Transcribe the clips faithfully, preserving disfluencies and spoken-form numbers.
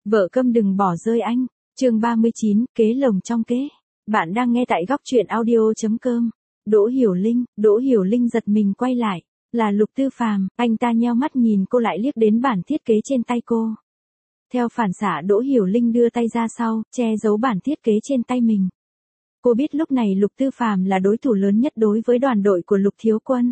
Vợ câm đừng bỏ rơi anh. Chương ba mươi chín, kế lồng trong kế. Bạn đang nghe tại góc truyện audio.com. Đỗ Hiểu Linh, Đỗ Hiểu Linh giật mình quay lại. Là Lục Tư Phàm, anh ta nheo mắt nhìn cô lại liếc đến bản thiết kế trên tay cô. Theo phản xạ Đỗ Hiểu Linh đưa tay ra sau, che giấu bản thiết kế trên tay mình. Cô biết lúc này Lục Tư Phàm là đối thủ lớn nhất đối với đoàn đội của Lục Thiếu Quân.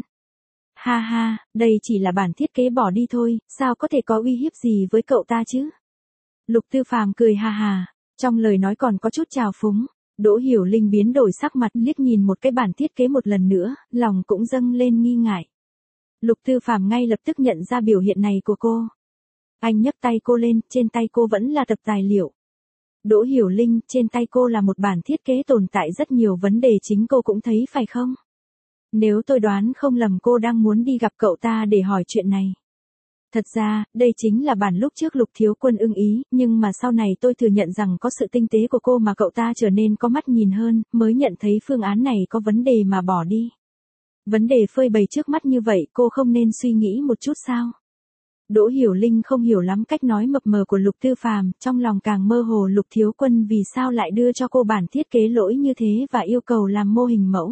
Ha ha, đây chỉ là bản thiết kế bỏ đi thôi, sao có thể có uy hiếp gì với cậu ta chứ? Lục Tư Phàm cười ha ha, trong lời nói còn có chút trào phúng. Đỗ Hiểu Linh biến đổi sắc mặt liếc nhìn một cái bản thiết kế một lần nữa, lòng cũng dâng lên nghi ngại. Lục Tư Phàm ngay lập tức nhận ra biểu hiện này của cô. Anh nhấc tay cô lên, trên tay cô vẫn là tập tài liệu. Đỗ Hiểu Linh, trên tay cô là một bản thiết kế tồn tại rất nhiều vấn đề chính cô cũng thấy phải không? Nếu tôi đoán không lầm cô đang muốn đi gặp cậu ta để hỏi chuyện này. Thật ra, đây chính là bản lúc trước Lục Thiếu Quân ưng ý, nhưng mà sau này tôi thừa nhận rằng có sự tinh tế của cô mà cậu ta trở nên có mắt nhìn hơn, mới nhận thấy phương án này có vấn đề mà bỏ đi. Vấn đề phơi bày trước mắt như vậy cô không nên suy nghĩ một chút sao? Đỗ Hiểu Linh không hiểu lắm cách nói mập mờ của Lục Tư Phàm, trong lòng càng mơ hồ Lục Thiếu Quân vì sao lại đưa cho cô bản thiết kế lỗi như thế và yêu cầu làm mô hình mẫu.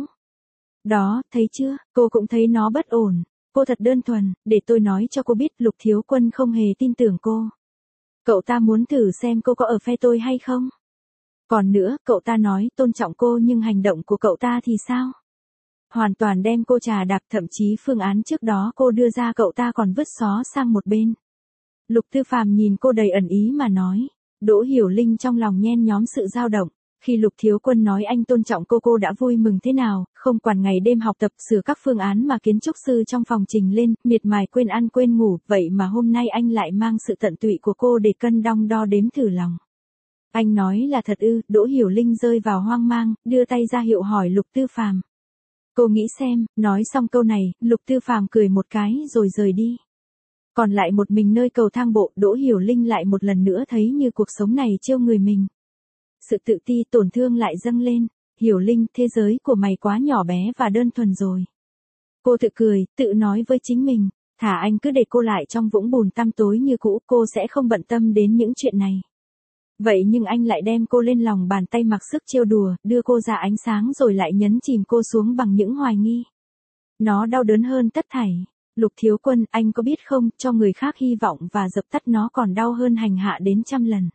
Đó, thấy chưa, cô cũng thấy nó bất ổn. Cô thật đơn thuần, để tôi nói cho cô biết Lục Thiếu Quân không hề tin tưởng cô. Cậu ta muốn thử xem cô có ở phe tôi hay không. Còn nữa, cậu ta nói tôn trọng cô nhưng hành động của cậu ta thì sao? Hoàn toàn đem cô trà đạp, thậm chí phương án trước đó cô đưa ra cậu ta còn vứt xó sang một bên. Lục Tư Phàm nhìn cô đầy ẩn ý mà nói. Đỗ Hiểu Linh trong lòng nhen nhóm sự dao động. Khi Lục Thiếu Quân nói anh tôn trọng cô cô đã vui mừng thế nào, không quản ngày đêm học tập sửa các phương án mà kiến trúc sư trong phòng trình lên, miệt mài quên ăn quên ngủ, vậy mà hôm nay anh lại mang sự tận tụy của cô để cân đong đo đếm thử lòng. Anh nói là thật ư? Đỗ Hiểu Linh rơi vào hoang mang, đưa tay ra hiệu hỏi Lục Tư Phàm. Cô nghĩ xem, nói xong câu này, Lục Tư Phàm cười một cái rồi rời đi. Còn lại một mình nơi cầu thang bộ, Đỗ Hiểu Linh lại một lần nữa thấy như cuộc sống này trêu người mình. Sự tự ti tổn thương lại dâng lên. Hiểu Linh, thế giới của mày quá nhỏ bé và đơn thuần rồi. Cô tự cười, tự nói với chính mình, thả anh cứ để cô lại trong vũng bùn tăm tối như cũ, cô sẽ không bận tâm đến những chuyện này. Vậy nhưng anh lại đem cô lên lòng bàn tay mặc sức trêu đùa, đưa cô ra ánh sáng rồi lại nhấn chìm cô xuống bằng những hoài nghi. Nó đau đớn hơn tất thảy. Lục Thiếu Quân, anh có biết không, cho người khác hy vọng và dập tắt nó còn đau hơn hành hạ đến trăm lần.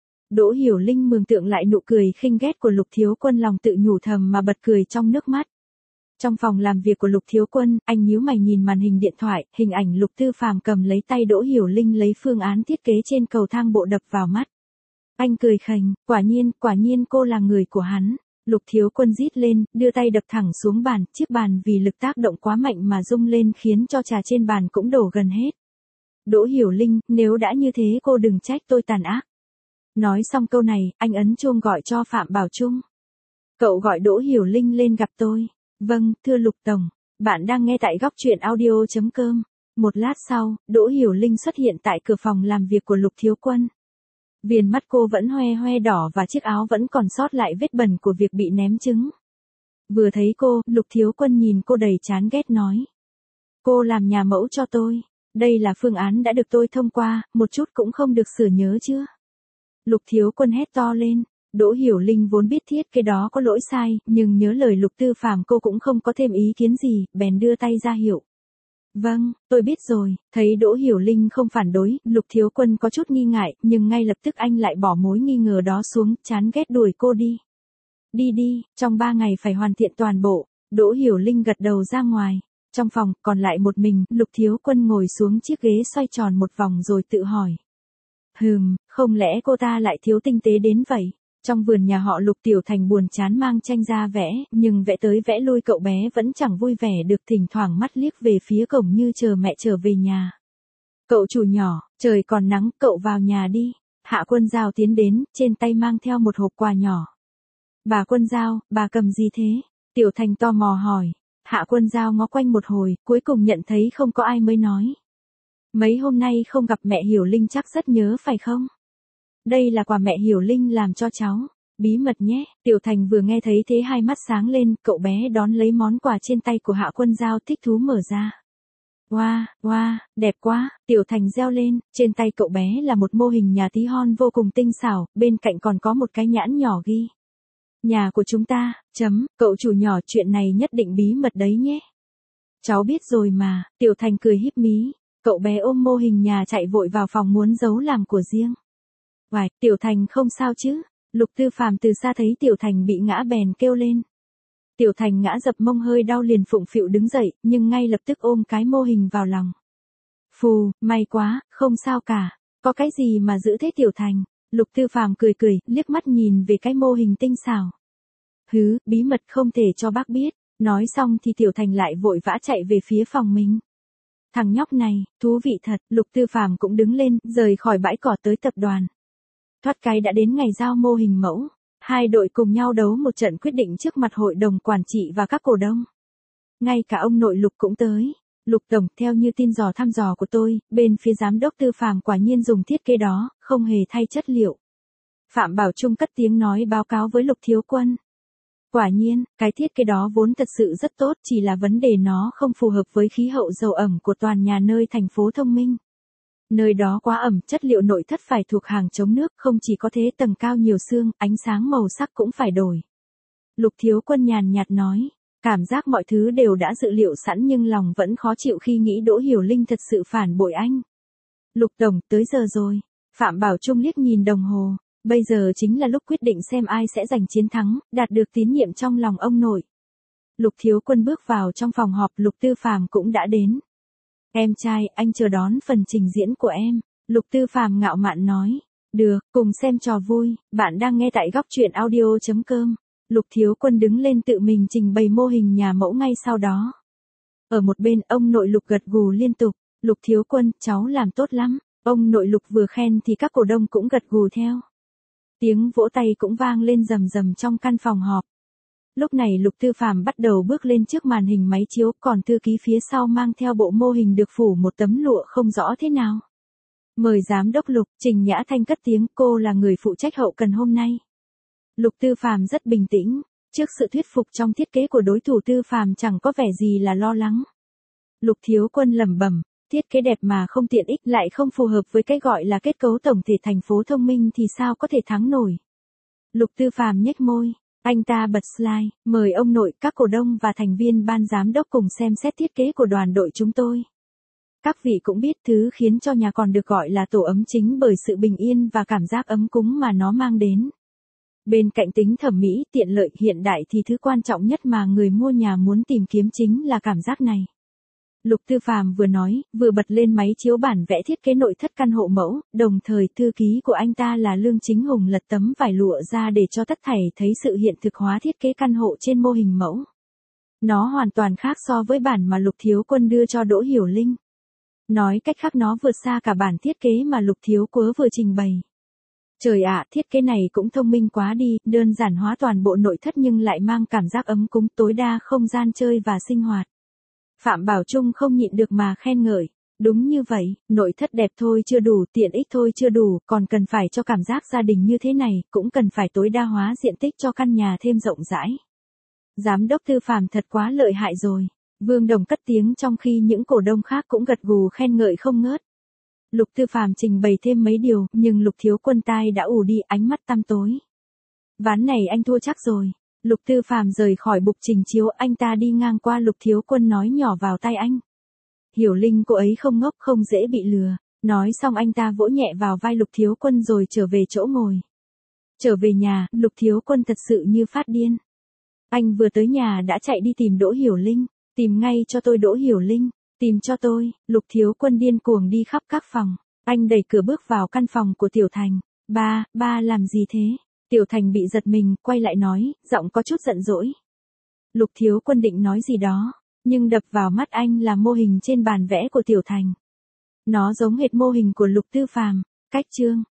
Đỗ Hiểu Linh mường tượng lại nụ cười khinh ghét của Lục Thiếu Quân, lòng tự nhủ thầm mà bật cười trong nước mắt. Trong phòng làm việc của Lục Thiếu Quân, anh nhíu mày nhìn màn hình điện thoại, hình ảnh Lục Tư Phàm cầm lấy tay Đỗ Hiểu Linh lấy phương án thiết kế trên cầu thang bộ đập vào mắt. Anh cười khành, quả nhiên, quả nhiên cô là người của hắn. Lục Thiếu Quân rít lên, đưa tay đập thẳng xuống bàn, chiếc bàn vì lực tác động quá mạnh mà rung lên khiến cho trà trên bàn cũng đổ gần hết. Đỗ Hiểu Linh, nếu đã như thế cô đừng trách tôi tàn ác. Nói xong câu này, anh ấn chuông gọi cho Phạm Bảo Trung. Cậu gọi Đỗ Hiểu Linh lên gặp tôi. Vâng, thưa Lục Tổng, bạn đang nghe tại góc truyện audio.com. Một lát sau, Đỗ Hiểu Linh xuất hiện tại cửa phòng làm việc của Lục Thiếu Quân. Viền mắt cô vẫn hoe hoe đỏ và chiếc áo vẫn còn sót lại vết bẩn của việc bị ném trứng. Vừa thấy cô, Lục Thiếu Quân nhìn cô đầy chán ghét nói. Cô làm nhà mẫu cho tôi. Đây là phương án đã được tôi thông qua, một chút cũng không được sửa nhớ chưa? Lục Thiếu Quân hét to lên. Đỗ Hiểu Linh vốn biết thiết kế đó có lỗi sai, nhưng nhớ lời Lục Tư Phàm cô cũng không có thêm ý kiến gì, bèn đưa tay ra hiệu. Vâng, tôi biết rồi. Thấy Đỗ Hiểu Linh không phản đối, Lục Thiếu Quân có chút nghi ngại, nhưng ngay lập tức anh lại bỏ mối nghi ngờ đó xuống, chán ghét đuổi cô đi. Đi đi, trong ba ngày phải hoàn thiện toàn bộ. Đỗ Hiểu Linh gật đầu ra ngoài. Trong phòng, còn lại một mình, Lục Thiếu Quân ngồi xuống chiếc ghế xoay tròn một vòng rồi tự hỏi. Hừm, không lẽ cô ta lại thiếu tinh tế đến vậy? Trong vườn nhà họ Lục Tiểu Thành buồn chán mang tranh ra vẽ, nhưng vẽ tới vẽ lui cậu bé vẫn chẳng vui vẻ được, thỉnh thoảng mắt liếc về phía cổng như chờ mẹ trở về nhà. Cậu chủ nhỏ, trời còn nắng, cậu vào nhà đi. Hạ Quân Giao tiến đến, trên tay mang theo một hộp quà nhỏ. Bà Quân Giao, bà cầm gì thế? Tiểu Thành tò mò hỏi. Hạ Quân Giao ngó quanh một hồi, cuối cùng nhận thấy không có ai mới nói. Mấy hôm nay không gặp mẹ Hiểu Linh chắc rất nhớ phải không? Đây là quà mẹ Hiểu Linh làm cho cháu. Bí mật nhé. Tiểu Thành vừa nghe thấy thế hai mắt sáng lên, cậu bé đón lấy món quà trên tay của Hạ Quân Giao thích thú mở ra. Wow, wow, đẹp quá, Tiểu Thành reo lên, trên tay cậu bé là một mô hình nhà tí hon vô cùng tinh xảo, bên cạnh còn có một cái nhãn nhỏ ghi. Nhà của chúng ta, chấm, cậu chủ nhỏ chuyện này nhất định bí mật đấy nhé. Cháu biết rồi mà, Tiểu Thành cười híp mí, cậu bé ôm mô hình nhà chạy vội vào phòng muốn giấu làm của riêng. Vài, Tiểu Thành không sao chứ, Lục Tư Phàm từ xa thấy Tiểu Thành bị ngã bèn kêu lên. Tiểu Thành ngã dập mông hơi đau liền phụng phịu đứng dậy, nhưng ngay lập tức ôm cái mô hình vào lòng. Phù, may quá, không sao cả, có cái gì mà giữ thế Tiểu Thành, Lục Tư Phàm cười cười, liếc mắt nhìn về cái mô hình tinh xảo. Hứ, bí mật không thể cho bác biết, nói xong thì Tiểu Thành lại vội vã chạy về phía phòng mình. Thằng nhóc này, thú vị thật, Lục Tư Phàm cũng đứng lên, rời khỏi bãi cỏ tới tập đoàn. Thoát cái đã đến ngày giao mô hình mẫu. Hai đội cùng nhau đấu một trận quyết định trước mặt hội đồng quản trị và các cổ đông. Ngay cả ông nội Lục cũng tới. Lục tổng, theo như tin dò thăm dò của tôi, bên phía giám đốc Tư Phàm quả nhiên dùng thiết kế đó, không hề thay chất liệu. Phạm Bảo Trung cất tiếng nói báo cáo với Lục Thiếu Quân. Quả nhiên, cái thiết kế đó vốn thật sự rất tốt, chỉ là vấn đề nó không phù hợp với khí hậu dầu ẩm của toàn nhà nơi thành phố thông minh. Nơi đó quá ẩm, chất liệu nội thất phải thuộc hàng chống nước, không chỉ có thế tầng cao nhiều xương, ánh sáng màu sắc cũng phải đổi. Lục Thiếu Quân nhàn nhạt nói, cảm giác mọi thứ đều đã dự liệu sẵn nhưng lòng vẫn khó chịu khi nghĩ Đỗ Hiểu Linh thật sự phản bội anh. Lục tổng, tới giờ rồi. Phạm Bảo Trung liếc nhìn đồng hồ, bây giờ chính là lúc quyết định xem ai sẽ giành chiến thắng, đạt được tín nhiệm trong lòng ông nội. Lục Thiếu Quân bước vào trong phòng họp, Lục Tư Phàm cũng đã đến. Em trai, anh chờ đón phần trình diễn của em, Lục Tư Phàm ngạo mạn nói. Được, cùng xem trò vui, bạn đang nghe tại góc truyện audio chấm com. Lục Thiếu Quân đứng lên tự mình trình bày mô hình nhà mẫu ngay sau đó. Ở một bên, ông nội Lục gật gù liên tục, Lục Thiếu Quân, cháu làm tốt lắm. Ông nội Lục vừa khen thì các cổ đông cũng gật gù theo. Tiếng vỗ tay cũng vang lên rầm rầm trong căn phòng họp. Lúc này Lục Tư Phàm bắt đầu bước lên trước màn hình máy chiếu, còn thư ký phía sau mang theo bộ mô hình được phủ một tấm lụa không rõ thế nào. Mời giám đốc Lục, Trình Nhã Thanh cất tiếng, cô là người phụ trách hậu cần hôm nay. Lục Tư Phàm rất bình tĩnh, trước sự thuyết phục trong thiết kế của đối thủ Tư Phàm chẳng có vẻ gì là lo lắng. Lục Thiếu Quân lẩm bẩm, thiết kế đẹp mà không tiện ích, lại không phù hợp với cái gọi là kết cấu tổng thể thành phố thông minh thì sao có thể thắng nổi. Lục Tư Phàm nhếch môi. Anh ta bật slide, mời ông nội, các cổ đông và thành viên ban giám đốc cùng xem xét thiết kế của đoàn đội chúng tôi. Các vị cũng biết thứ khiến cho nhà còn được gọi là tổ ấm chính bởi sự bình yên và cảm giác ấm cúng mà nó mang đến. Bên cạnh tính thẩm mỹ, tiện lợi, hiện đại thì thứ quan trọng nhất mà người mua nhà muốn tìm kiếm chính là cảm giác này. Lục Tư Phàm vừa nói, vừa bật lên máy chiếu bản vẽ thiết kế nội thất căn hộ mẫu, đồng thời thư ký của anh ta là Lương Chính Hùng lật tấm vải lụa ra để cho tất thảy thấy sự hiện thực hóa thiết kế căn hộ trên mô hình mẫu. Nó hoàn toàn khác so với bản mà Lục Thiếu Quân đưa cho Đỗ Hiểu Linh. Nói cách khác nó vượt xa cả bản thiết kế mà Lục Thiếu Quớ vừa trình bày. Trời ạ, thiết kế này cũng thông minh quá đi, đơn giản hóa toàn bộ nội thất nhưng lại mang cảm giác ấm cúng, tối đa không gian chơi và sinh hoạt. Phạm Bảo Trung không nhịn được mà khen ngợi. Đúng như vậy, nội thất đẹp thôi chưa đủ, tiện ích thôi chưa đủ, còn cần phải cho cảm giác gia đình như thế này, cũng cần phải tối đa hóa diện tích cho căn nhà thêm rộng rãi. Giám đốc Tư Phàm thật quá lợi hại rồi. Vương Đồng cất tiếng trong khi những cổ đông khác cũng gật gù khen ngợi không ngớt. Lục Tư Phàm trình bày thêm mấy điều, nhưng Lục Thiếu Quân tai đã ù đi, ánh mắt tăm tối. Ván này anh thua chắc rồi. Lục Tư Phàm rời khỏi bục trình chiếu, anh ta đi ngang qua Lục Thiếu Quân nói nhỏ vào tai anh. Hiểu Linh cô ấy không ngốc, không dễ bị lừa. Nói xong anh ta vỗ nhẹ vào vai Lục Thiếu Quân rồi trở về chỗ ngồi. Trở về nhà, Lục Thiếu Quân thật sự như phát điên. Anh vừa tới nhà đã chạy đi tìm Đỗ Hiểu Linh. Tìm ngay cho tôi Đỗ Hiểu Linh. Tìm cho tôi. Lục Thiếu Quân điên cuồng đi khắp các phòng. Anh đẩy cửa bước vào căn phòng của Tiểu Thành. Ba, ba làm gì thế? Tiểu Thành bị giật mình, quay lại nói, giọng có chút giận dỗi. Lục Thiếu Quân định nói gì đó, nhưng đập vào mắt anh là mô hình trên bàn vẽ của Tiểu Thành. Nó giống hệt mô hình của Lục Tư Phàm. Cách chương,